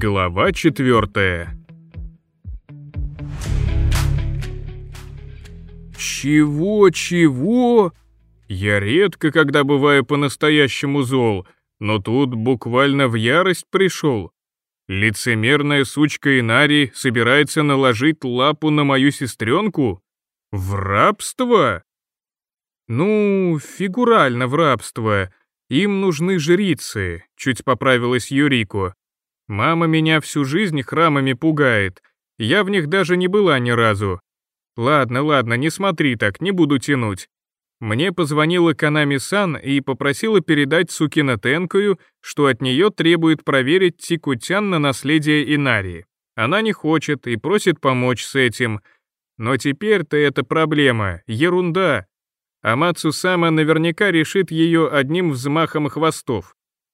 Глава 4. Чего? Я редко когда бываю по-настоящему зол, но тут буквально в ярость пришел. Лицемерная сучка Инари собирается наложить лапу на мою сестренку? В рабство? Ну, фигурально в рабство. Им нужны жрицы, чуть поправилась Юрико. Мама меня всю жизнь храмами пугает. Я в них даже не была ни разу. Ладно, не смотри так, не буду тянуть. Мне позвонила Канами-сан и попросила передать Сукино Тенкою, что от нее требует проверить Тикутян на наследие Инари. Она не хочет и просит помочь с этим. Но теперь-то эта проблема, ерунда. Амацу-сама наверняка решит ее одним взмахом хвостов.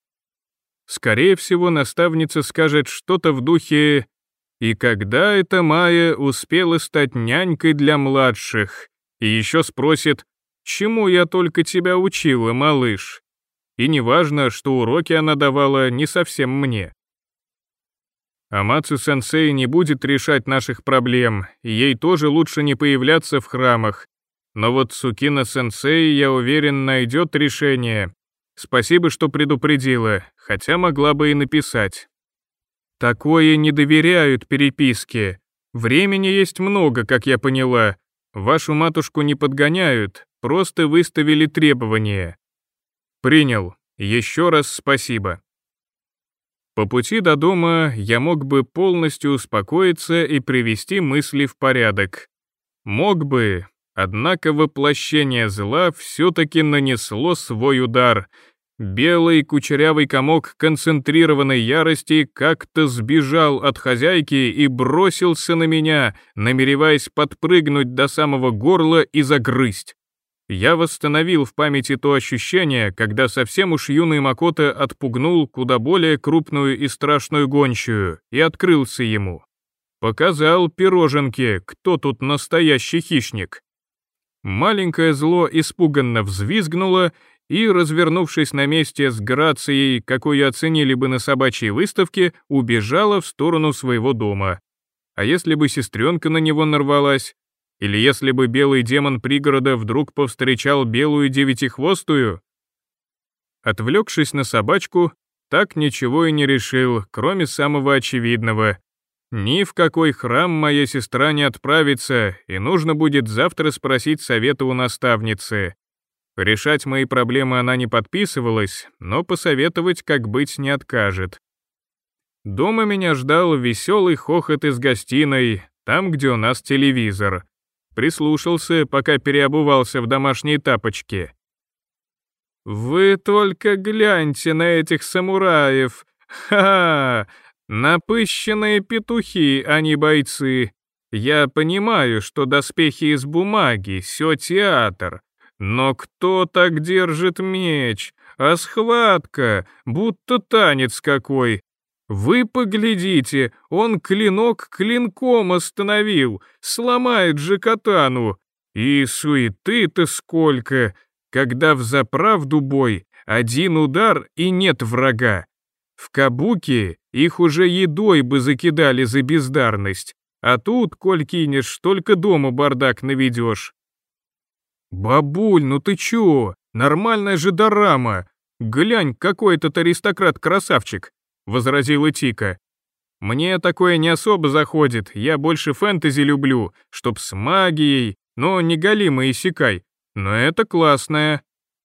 Скорее всего, наставница скажет что-то в духе «И когда эта Майя успела стать нянькой для младших?» И еще спросит «Чему я только тебя учила, малыш?» И неважно, что уроки она давала не совсем мне. Амацу-сенсей не будет решать наших проблем, и ей тоже лучше не появляться в храмах. Но вот Сукино-сенсей, я уверен, найдет решение. Спасибо, что предупредила, хотя могла бы и написать. Такое не доверяют переписке. Времени есть много, как я поняла. Вашу матушку не подгоняют, просто выставили требования. Принял. Еще раз спасибо. По пути до дома я мог бы полностью успокоиться и привести мысли в порядок. Мог бы, однако воплощение зла все-таки нанесло свой удар. Белый кучерявый комок концентрированной ярости как-то сбежал от хозяйки и бросился на меня, намереваясь подпрыгнуть до самого горла и загрызть. Я восстановил в памяти то ощущение, когда совсем уж юный Макото отпугнул куда более крупную и страшную гончую и открылся ему. Показал пироженке, кто тут настоящий хищник. Маленькое зло испуганно взвизгнуло и, развернувшись на месте с грацией, какую оценили бы на собачьей выставке, убежало в сторону своего дома. А если бы сестренка на него нарвалась? Или если бы белый демон пригорода вдруг повстречал белую девятихвостую? Отвлекшись на собачку, так ничего и не решил, кроме самого очевидного. Ни в какой храм моя сестра не отправится, и нужно будет завтра спросить совета у наставницы. Решать мои проблемы она не подписывалась, но посоветовать, как быть, не откажет. Дома меня ждал веселый хохот из гостиной, там, где у нас телевизор. Прислушался, пока переобувался в домашние тапочки. «Вы только гляньте на этих самураев! Ха-ха! Напыщенные петухи, а не бойцы! Я понимаю, что доспехи из бумаги, всё театр. Но кто так держит меч? А схватка, будто танец какой! Вы поглядите, он клинок клинком остановил, сломает же катану. И суеты-то сколько, когда взаправду бой, один удар и нет врага. В кабуки их уже едой бы закидали за бездарность, а тут, коль кинешь, только дома бардак наведешь. Бабуль, ну ты чё, нормальная же дорама, глянь, какой этот аристократ-красавчик. — возразила Тика. «Мне такое не особо заходит, я больше фэнтези люблю, чтоб с магией, но не голимый иссякай, но это классное».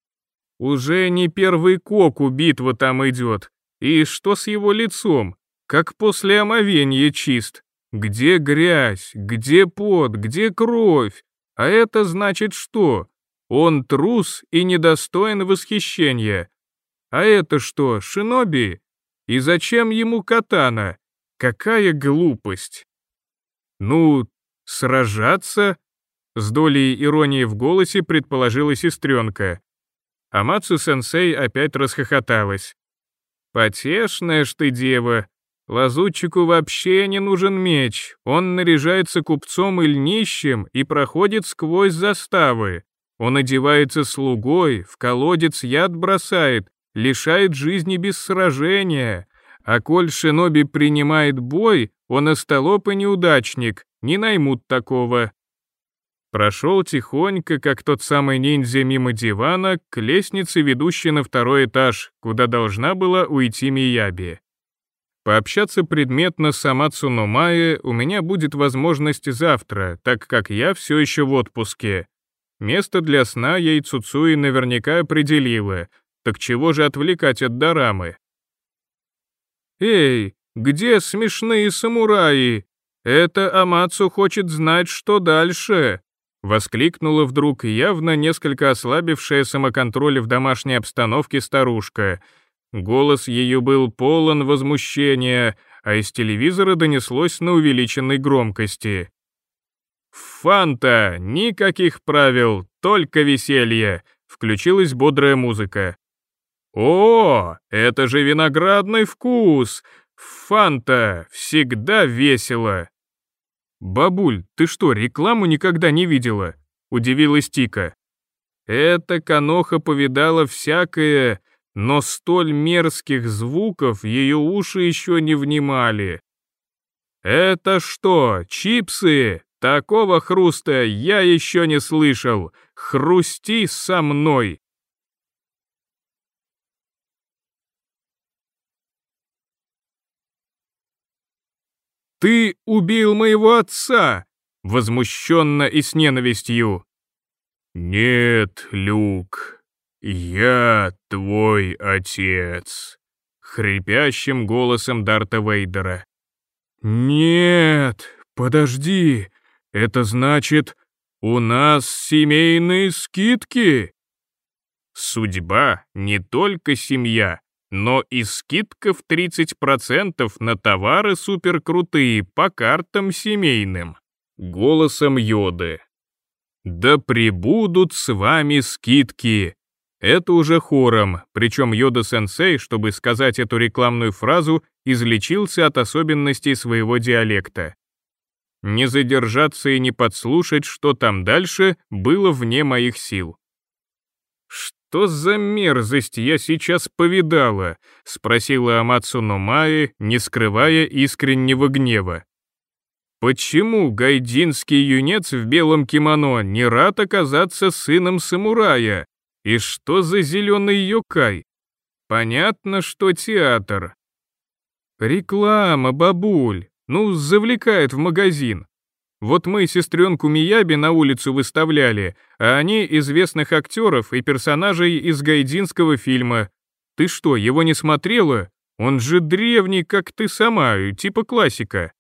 Уже не первый коку битва там идет, и что с его лицом, как после омовенья чист. Где грязь, где пот, где кровь, а это значит что? Он трус и недостоин восхищения. А это что, шиноби? И зачем ему катана? Какая глупость! Ну, сражаться? С долей иронии в голосе предположила сестренка. Амацу-сенсей опять расхохоталась. Потешная ж ты дева. Лазутчику вообще не нужен меч. Он наряжается купцом и льнищем и проходит сквозь заставы. Он одевается слугой, в колодец яд бросает, лишает жизни без сражения, А коль шиноби принимает бой, он остолоп и неудачник, не наймут такого. Прошел тихонько, как тот самый ниндзя мимо дивана, к лестнице, ведущей на второй этаж, куда должна была уйти Мияби. Пообщаться предметно с Амацу Номае у меня будет возможность завтра, так как я все еще в отпуске. Место для сна ей Цуцуи наверняка определила, так чего же отвлекать от дорамы? «Эй, где смешные самураи? Это Амацу хочет знать, что дальше!» Воскликнула вдруг явно несколько ослабившая самоконтроль в домашней обстановке старушка. Голос ее был полон возмущения, а из телевизора донеслось на увеличенной громкости. «Фанта! Никаких правил, только веселье!» — включилась бодрая музыка. «О, это же виноградный вкус! Фанта! Всегда весело!» «Бабуль, ты что, рекламу никогда не видела?» — удивилась Тика. «Эта каноха повидала всякое, но столь мерзких звуков ее уши еще не внимали. Это что, чипсы? Такого хруста я еще не слышал. Хрусти со мной!» «Ты убил моего отца!» — возмущенно и с ненавистью. «Нет, Люк, я твой отец», — хрипящим голосом Дарта Вейдера. «Нет, подожди, это значит, у нас семейные скидки?» Судьба не только семья, но и скидка в 30% на товары суперкрутые по картам семейным. Голосом Йоды. «Да пребудут с вами скидки!» Это уже хором, причем Йода-сенсей, чтобы сказать эту рекламную фразу, излечился от особенностей своего диалекта. Не задержаться и не подслушать, что там дальше, было вне моих сил. «Что за мерзость я сейчас повидала?» — спросила Амацу Номае, не скрывая искреннего гнева. «Почему гайдинский юнец в белом кимоно не рад оказаться сыном самурая? И что за зеленый йокай? Понятно, что театр». «Реклама, бабуль, ну, завлекает в магазин. Вот мы сестренку Мияби на улицу выставляли, а они известных актеров и персонажей из гайдинского фильма. Ты что, его не смотрела? Он же древний, как ты сама, типа классика».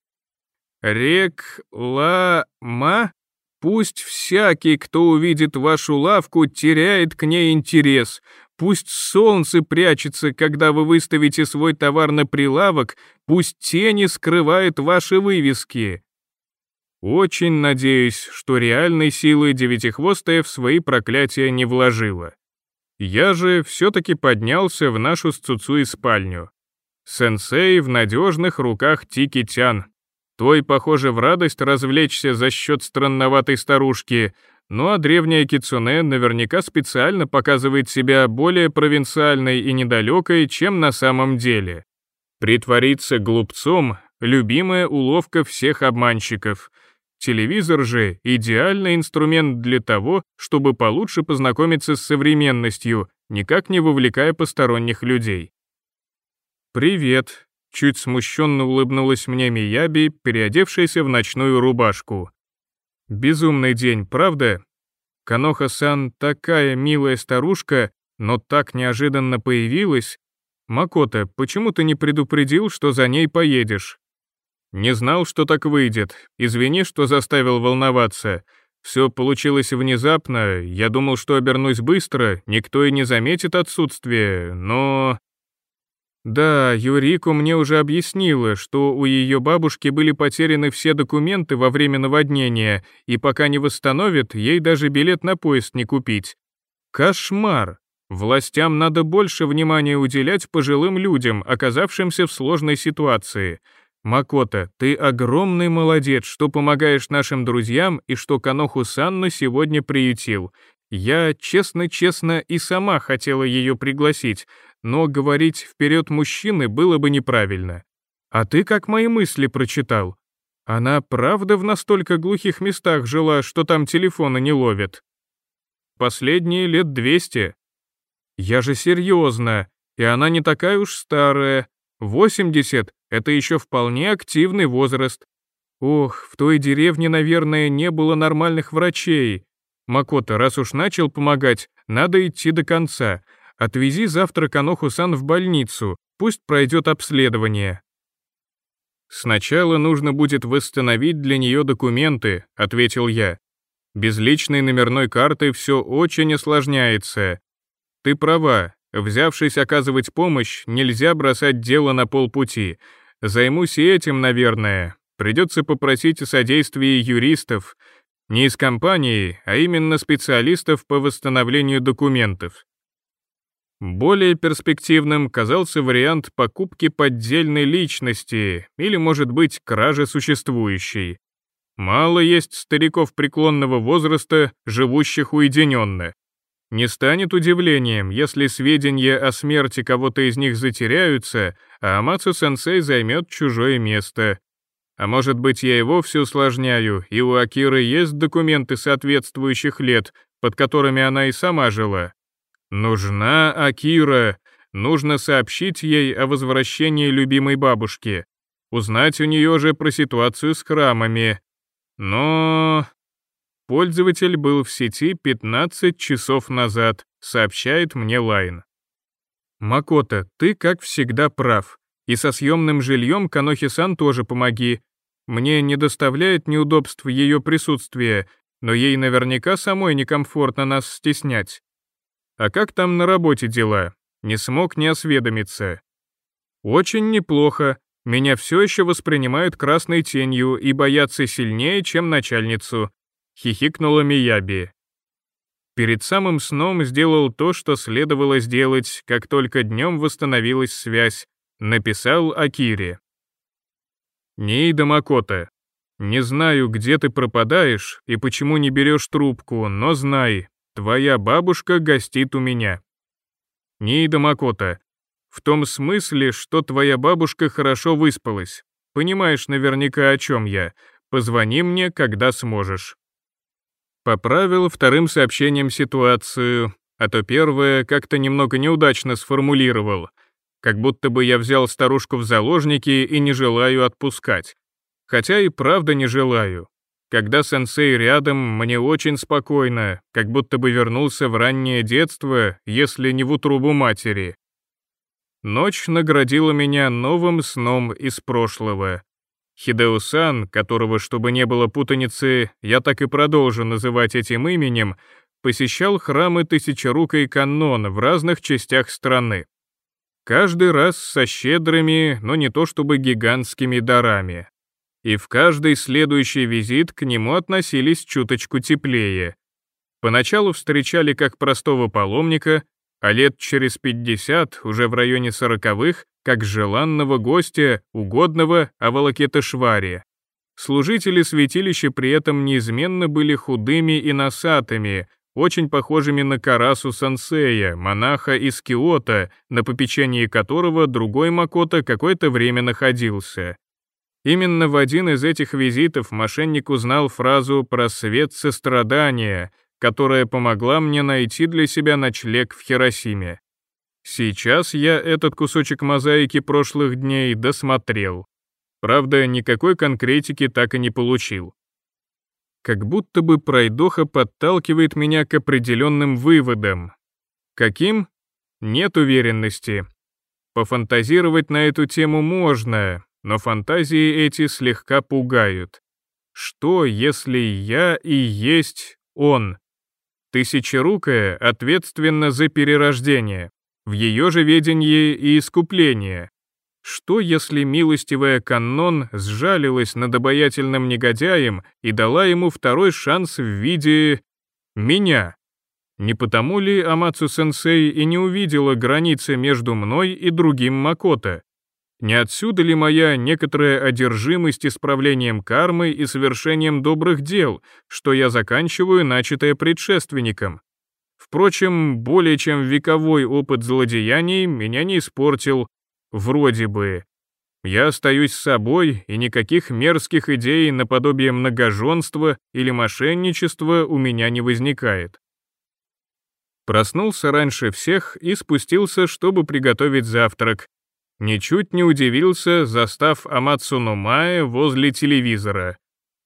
«Реклама? Пусть всякий, кто увидит вашу лавку, теряет к ней интерес. Пусть солнце прячется, когда вы выставите свой товар на прилавок, пусть тени скрывают ваши вывески». Очень надеюсь, что реальной силы Девятихвостая в свои проклятия не вложила. Я же все-таки поднялся в нашу с Цуцуи спальню. Сенсей в надежных руках Тики-тян. Той, похоже, в радость развлечься за счет странноватой старушки, ну а древняя Кицуне наверняка специально показывает себя более провинциальной и недалекой, чем на самом деле. Притвориться глупцом — любимая уловка всех обманщиков. Телевизор же — идеальный инструмент для того, чтобы получше познакомиться с современностью, никак не вовлекая посторонних людей. «Привет», — чуть смущенно улыбнулась мне Мияби, переодевшаяся в ночную рубашку. «Безумный день, правда? Каноха-сан такая милая старушка, но так неожиданно появилась. Макото, почему ты не предупредил, что за ней поедешь?» «Не знал, что так выйдет. Извини, что заставил волноваться. Все получилось внезапно, я думал, что обернусь быстро, никто и не заметит отсутствие, но...» «Да, Юрико мне уже объяснила, что у ее бабушки были потеряны все документы во время наводнения, и пока не восстановят, ей даже билет на поезд не купить. Кошмар! Властям надо больше внимания уделять пожилым людям, оказавшимся в сложной ситуации. Макото, ты огромный молодец, что помогаешь нашим друзьям и что Каноху-санну сегодня приютил. Я, честно-честно, и сама хотела ее пригласить, но говорить вперед мужчины было бы неправильно. А ты как мои мысли прочитал? Она правда в настолько глухих местах жила, что там телефона не ловят? Последние лет 200. Я же серьезно, и она не такая уж старая. 80 — это еще вполне активный возраст. Ох, в той деревне, наверное, не было нормальных врачей. Макото, раз уж начал помогать, надо идти до конца. Отвези завтра Каноху-сан в больницу, пусть пройдет обследование. Сначала нужно будет восстановить для нее документы, ответил я. Без личной номерной карты все очень осложняется. Ты права, взявшись оказывать помощь, нельзя бросать дело на полпути. Займусь и этим, наверное. Придется попросить о содействии юристов. Не из компании, а именно специалистов по восстановлению документов. Более перспективным казался вариант покупки поддельной личности или, может быть, кражи существующей. Мало есть стариков преклонного возраста, живущих уединенно. Не станет удивлением, если сведения о смерти кого-то из них затеряются, а Амацу-сенсей займет чужое место. А может быть, я и вовсе усложняю, и у Акиры есть документы соответствующих лет, под которыми она и сама жила. Нужна Акира, нужно сообщить ей о возвращении любимой бабушки, узнать у нее же про ситуацию с храмами. Но... Пользователь был в сети 15 часов назад, сообщает мне Лайн. Макото, ты, как всегда, прав. И со съемным жильем Канохи-сан тоже помоги. Мне не доставляет неудобств ее присутствие, но ей наверняка самой некомфортно нас стеснять. А как там на работе дела? Не смог не осведомиться. Очень неплохо. Меня все еще воспринимают красной тенью и боятся сильнее, чем начальницу. Хихикнула Мияби. Перед самым сном сделал то, что следовало сделать, как только днем восстановилась связь. Написал Акире. Ниида Макото, не знаю, где ты пропадаешь и почему не берешь трубку, но знай, твоя бабушка гостит у меня. Ниида Макото, в том смысле, что твоя бабушка хорошо выспалась. Понимаешь наверняка, о чем я. Позвони мне, когда сможешь. Поправил вторым сообщением ситуацию, а то первое как-то немного неудачно сформулировал. Как будто бы я взял старушку в заложники и не желаю отпускать. Хотя и правда не желаю. Когда сенсей рядом, мне очень спокойно, как будто бы вернулся в раннее детство, если не в утробу матери. Ночь наградила меня новым сном из прошлого. Хидео-сан, которого, чтобы не было путаницы, я так и продолжу называть этим именем, посещал храмы Тысячерукой Каннон в разных частях страны. Каждый раз со щедрыми, но не то чтобы гигантскими дарами. И в каждый следующий визит к нему относились чуточку теплее. Поначалу встречали как простого паломника, а лет через 50, уже в районе 40-х, как желанного гостя, угодного Авалокитешвари. Служители святилища при этом неизменно были худыми и носатыми, очень похожими на Карасу-сенсея, монаха из Киото, на попечении которого другой Макото какое-то время находился. Именно в один из этих визитов мошенник узнал фразу про свет сострадания, которая помогла мне найти для себя ночлег в Хиросиме. Сейчас я этот кусочек мозаики прошлых дней досмотрел. Правда, никакой конкретики так и не получил. Как будто бы пройдоха подталкивает меня к определенным выводам. Каким? Нет уверенности. Пофантазировать на эту тему можно, но фантазии эти слегка пугают. Что, если я и есть он? Тысячерукая ответственна за перерождение, в ее же ведении и искупление. Что, если милостивая Каннон сжалилась над обаятельным негодяем и дала ему второй шанс в виде... меня? Не потому ли Амацу-сенсей и не увидела границы между мной и другим Макото? Не отсюда ли моя некоторая одержимость исправлением кармы и совершением добрых дел, что я заканчиваю начатое предшественником? Впрочем, более чем вековой опыт злодеяний меня не испортил. Вроде бы. Я остаюсь собой, и никаких мерзких идей наподобие многоженства или мошенничества у меня не возникает. Проснулся раньше всех и спустился, чтобы приготовить завтрак. Ничуть не удивился, застав Амацу Номае возле телевизора.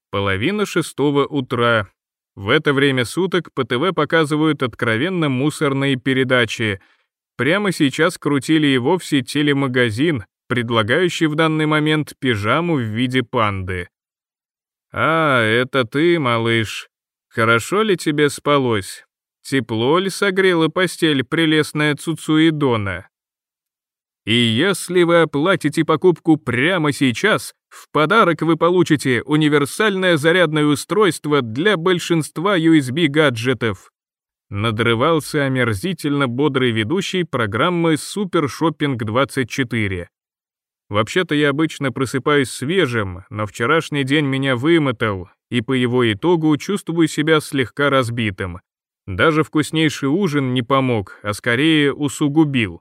5:30 утра. В это время суток по ТВ показывают откровенно мусорные передачи. Прямо сейчас крутили и вовсе телемагазин, предлагающий в данный момент пижаму в виде панды. «А, это ты, малыш. Хорошо ли тебе спалось? Тепло ли согрела постель прелестная Цуцуидона? И если вы оплатите покупку прямо сейчас, в подарок вы получите универсальное зарядное устройство для большинства USB-гаджетов». Надрывался омерзительно бодрый ведущий программы «Супер Шоппинг 24». Вообще-то я обычно просыпаюсь свежим, но вчерашний день меня вымотал, и по его итогу чувствую себя слегка разбитым. Даже вкуснейший ужин не помог, а скорее усугубил.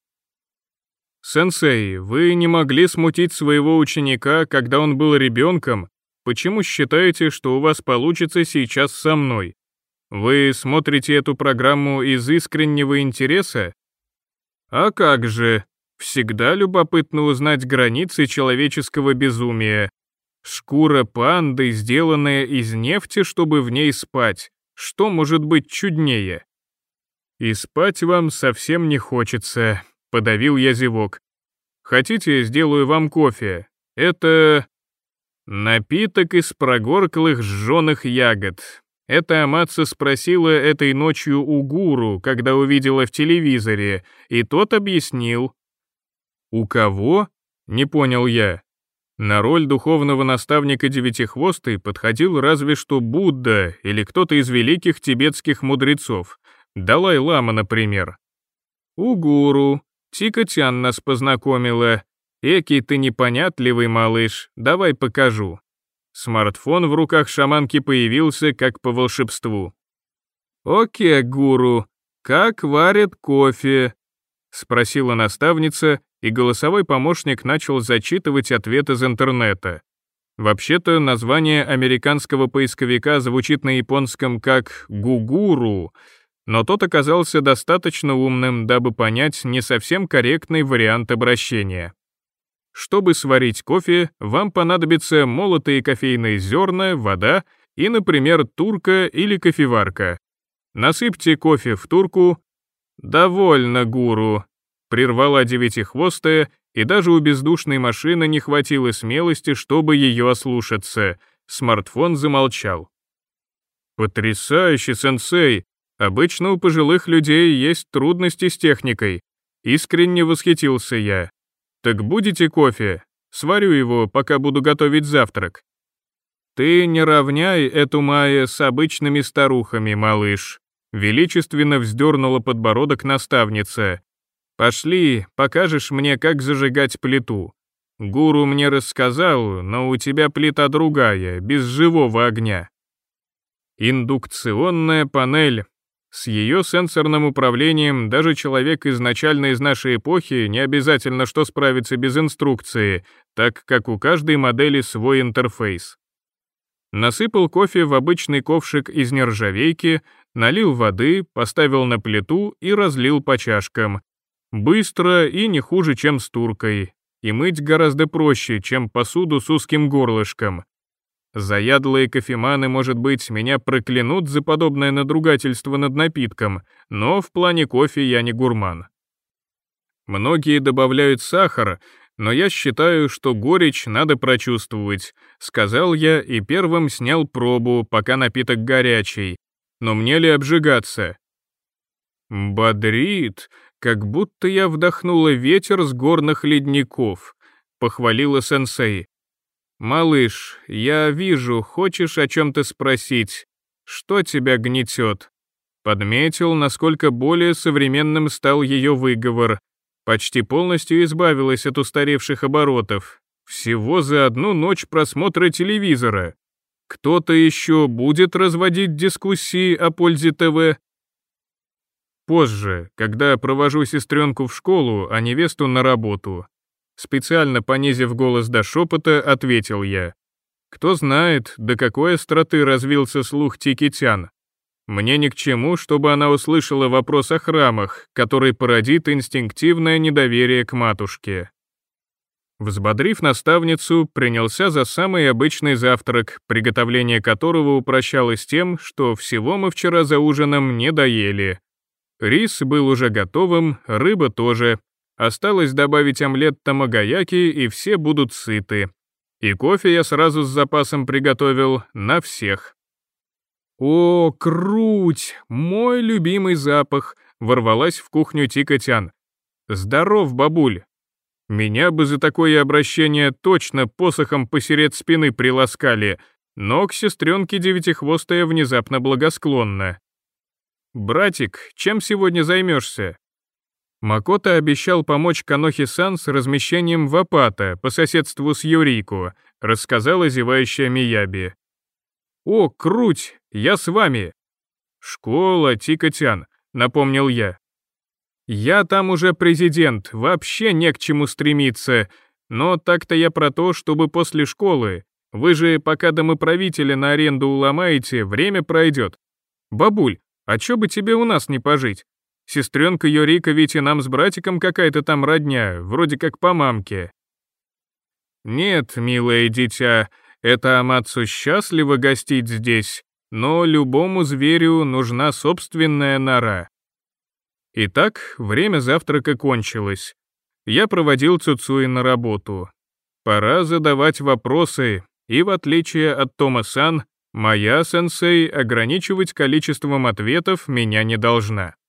«Сенсей, вы не могли смутить своего ученика, когда он был ребенком? Почему считаете, что у вас получится сейчас со мной? Вы смотрите эту программу из искреннего интереса? А как же? Всегда любопытно узнать границы человеческого безумия. Шкура панды, сделанная из нефти, чтобы в ней спать. Что может быть чуднее? И спать вам совсем не хочется», — подавил я зевок. «Хотите, сделаю вам кофе? Это напиток из прогорклых жженых ягод». Это Амацу спросила этой ночью у гуру, когда увидела в телевизоре, и тот объяснил. «У кого?» — не понял я. На роль духовного наставника Девятихвостой подходил разве что Будда или кто-то из великих тибетских мудрецов, Далай-лама, например. «У гуру. Тика-тян нас познакомила. Экий ты непонятливый малыш, давай покажу». Смартфон в руках шаманки появился как по волшебству. «Окей, гуру, как варят кофе?» — спросила наставница, и голосовой помощник начал зачитывать ответ из интернета. Вообще-то название американского поисковика звучит на японском как «гугуру», но тот оказался достаточно умным, дабы понять не совсем корректный вариант обращения. Чтобы сварить кофе, вам понадобятся молотые кофейные зерна, вода и, например, турка или кофеварка. Насыпьте кофе в турку. «Довольно, гуру», — прервала Девятихвостая, и даже у бездушной машины не хватило смелости, чтобы ее ослушаться. Смартфон замолчал. «Потрясающе, сенсей! Обычно у пожилых людей есть трудности с техникой». Искренне восхитился я. «Так будете кофе? Сварю его, пока буду готовить завтрак». «Ты не равняй эту Майя с обычными старухами, малыш», — величественно вздернула подбородок наставница. «Пошли, покажешь мне, как зажигать плиту. Гуру мне рассказал, но у тебя плита другая, без живого огня». Индукционная панель. С ее сенсорным управлением даже человек изначально из нашей эпохи не обязательно что справится без инструкции, так как у каждой модели свой интерфейс. Насыпал кофе в обычный ковшик из нержавейки, налил воды, поставил на плиту и разлил по чашкам. Быстро и не хуже, чем с туркой. И мыть гораздо проще, чем посуду с узким горлышком. Заядлые кофеманы, может быть, меня проклянут за подобное надругательство над напитком, но в плане кофе я не гурман. Многие добавляют сахар, но я считаю, что горечь надо прочувствовать, сказал я и первым снял пробу, пока напиток горячий. Но мне ли обжигаться? «Бодрит, как будто я вдохнула ветер с горных ледников», — похвалила сенсей. «Малыш, я вижу, хочешь о чем-то спросить. Что тебя гнетет?» Подметил, насколько более современным стал ее выговор. Почти полностью избавилась от устаревших оборотов. Всего за одну ночь просмотра телевизора. Кто-то еще будет разводить дискуссии о пользе ТВ? Позже, когда провожу сестренку в школу, а невесту на работу. Специально понизив голос до шепота, ответил я. Кто знает, до какой остроты развился слух Тикитян. Мне ни к чему, чтобы она услышала вопрос о храмах, который породит инстинктивное недоверие к матушке. Взбодрив наставницу, принялся за самый обычный завтрак, приготовление которого упрощалось тем, что всего мы вчера за ужином не доели. Рис был уже готовым, рыба тоже. Осталось добавить омлет тамагаяки, и все будут сыты. И кофе я сразу с запасом приготовил на всех. «О, круть! Мой любимый запах!» — ворвалась в кухню Тикотян. «Здоров, бабуль!» Меня бы за такое обращение точно посохом посеред спины приласкали, но к сестренке девятихвостая внезапно благосклонна. «Братик, чем сегодня займешься?» Макото обещал помочь Канохи-сан с размещением вапата по соседству с Юрико, рассказала зевающая Мияби. «О, круть, я с вами!» «Школа, Тикотян», — напомнил я. «Я там уже президент, вообще не к чему стремиться, но так-то я про то, чтобы после школы. Вы же пока домоправителя на аренду уломаете, время пройдет. Бабуль, а чё бы тебе у нас не пожить? Сестренка Юрика ведь и нам с братиком какая-то там родня, вроде как по мамке». «Нет, милое дитя, это Амацу счастливо гостить здесь, но любому зверю нужна собственная нора». Итак, время завтрака кончилось. Я проводил Цуцуи на работу. Пора задавать вопросы, и в отличие от Тома-сан, моя сенсей ограничивать количеством ответов меня не должна.